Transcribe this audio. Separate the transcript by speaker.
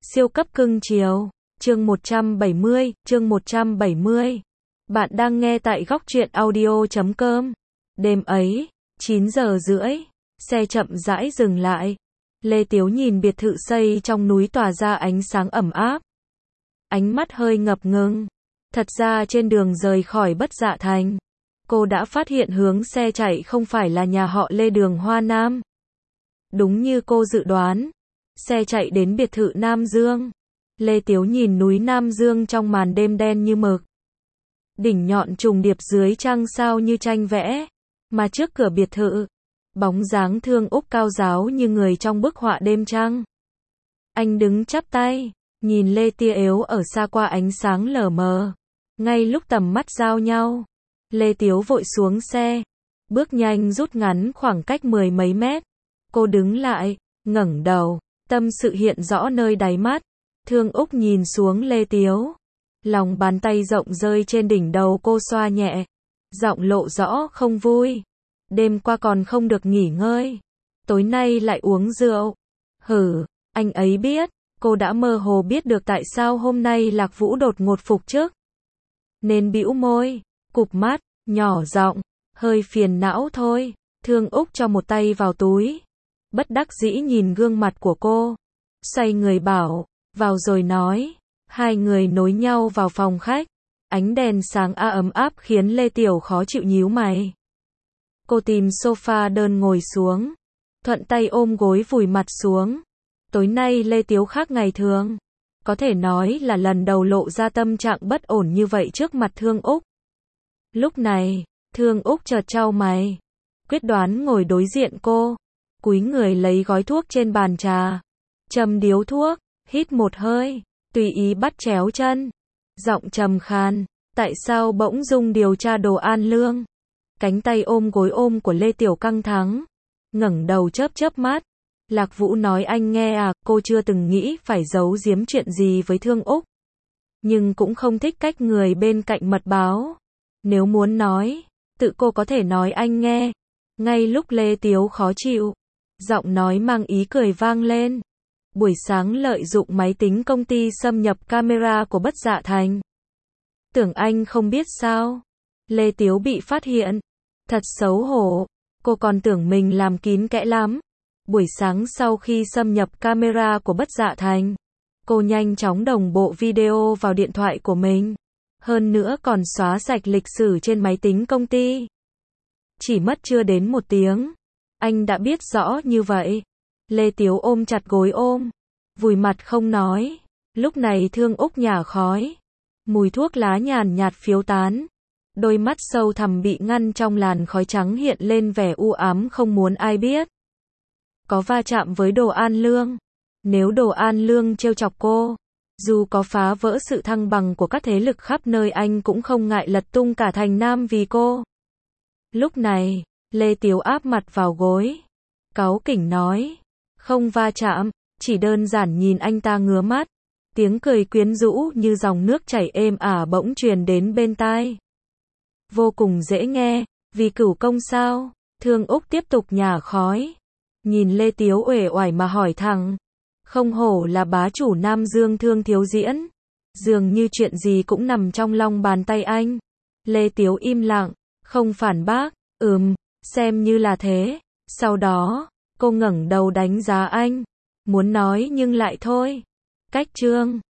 Speaker 1: Siêu cấp cưng chiều. Chương 170. Bạn đang nghe tại góc truyện audio.com. Đêm ấy, 9 giờ rưỡi, xe chậm rãi dừng lại. Lê Tiếu nhìn biệt thự xây trong núi tỏa ra ánh sáng ẩm áp. Ánh mắt hơi ngập ngừng. Thật ra trên đường rời khỏi Bất Dạ Thành, cô đã phát hiện hướng xe chạy không phải là nhà họ Lê đường Hoa Nam. Đúng như cô dự đoán, xe chạy đến biệt thự Nam Dương. Lê Tiếu nhìn núi Nam Dương trong màn đêm đen như mực. Đỉnh nhọn trùng điệp dưới trăng sao như tranh vẽ. Mà trước cửa biệt thự, bóng dáng Thương Úc cao ráo như người trong bức họa đêm trăng. Anh đứng chắp tay, nhìn Lê Tia Yếu ở xa qua ánh sáng lờ mờ. Ngay lúc tầm mắt giao nhau, Lê Tiếu vội xuống xe, bước nhanh rút ngắn khoảng cách 10 mấy mét. Cô đứng lại, ngẩng đầu, tâm sự hiện rõ nơi đáy mắt. Thương Úc nhìn xuống Lê Tiếu, lòng bàn tay rộng rơi trên đỉnh đầu cô xoa nhẹ, giọng lộ rõ không vui. Đêm qua còn không được nghỉ ngơi, tối nay lại uống rượu. Hử, anh ấy biết, cô đã mơ hồ biết được tại sao hôm nay Lạc Vũ đột ngột phục chức. Nên bĩu môi, cụp mắt, nhỏ giọng, hơi phiền não thôi. Thương Úc cho một tay vào túi, bất đắc dĩ nhìn gương mặt của cô, xoay người bảo, vào rồi nói. Hai người nối nhau vào phòng khách, ánh đèn sáng ấm áp khiến Lê Tiểu khó chịu nhíu mày. Cô tìm sofa đơn ngồi xuống, thuận tay ôm gối vùi mặt xuống. Tối nay Lê Tiếu khác ngày thường, có thể nói là lần đầu lộ ra tâm trạng bất ổn như vậy trước mặt Thương Úc. Lúc này, Thương Úc chợt chau mày, quyết đoán ngồi đối diện cô, cúi người lấy gói thuốc trên bàn trà, châm điếu thuốc, hít một hơi, tùy ý bắt chéo chân, giọng trầm khàn, tại sao bỗng dưng điều tra đồ An Lương? Cánh tay ôm gối ôm của Lê Tiểu căng thẳng, ngẩng đầu chớp mắt. Lạc Vũ nói anh nghe à, cô chưa từng nghĩ phải giấu giếm chuyện gì với Thương Úc. Nhưng cũng không thích cách người bên cạnh mật báo. Nếu muốn nói, tự cô có thể nói anh nghe. Ngay lúc Lê Tiếu khó chịu, giọng nói mang ý cười vang lên. Buổi sáng lợi dụng máy tính công ty xâm nhập camera của Bất Dạ Thành. Tưởng anh không biết sao? Lê Tiếu bị phát hiện. Thật xấu hổ, cô còn tưởng mình làm kín kẽ lắm. Buổi sáng sau khi xâm nhập camera của Bất Dạ Thành, cô nhanh chóng đồng bộ video vào điện thoại của mình. Hơn nữa còn xóa sạch lịch sử trên máy tính công ty. Chỉ mất chưa đến 1 tiếng, anh đã biết rõ như vậy. Lê Tiếu ôm chặt gối ôm, vùi mặt không nói. Lúc này Thương Úc nhả khói, mùi thuốc lá nhàn nhạt phiếu tán. Đôi mắt sâu thẳm bị ngăn trong làn khói trắng hiện lên vẻ u ám không muốn ai biết. Có va chạm với Đồ An Lương. Nếu Đồ An Lương trêu chọc cô, dù có phá vỡ sự thăng bằng của các thế lực khắp nơi anh cũng không ngại lật tung cả thành Nam vì cô. Lúc này, Lê Tiếu áp mặt vào gối, cáu kỉnh nói, không va chạm, chỉ đơn giản nhìn anh ta ngứa mắt. Tiếng cười quyến rũ như dòng nước chảy êm ả bỗng truyền đến bên tai. Vô cùng dễ nghe, vì cửu công sao? Thương Úc tiếp tục nhả khói, nhìn Lê Tiếu uể oải mà hỏi thẳng. Không hổ là bá chủ Nam Dương Thương Thiếu Diễn, dường như chuyện gì cũng nằm trong lòng bàn tay anh. Lê Tiếu im lặng, không phản bác, xem như là thế. Sau đó, cô ngẩng đầu đánh giá anh, muốn nói nhưng lại thôi. Cách chương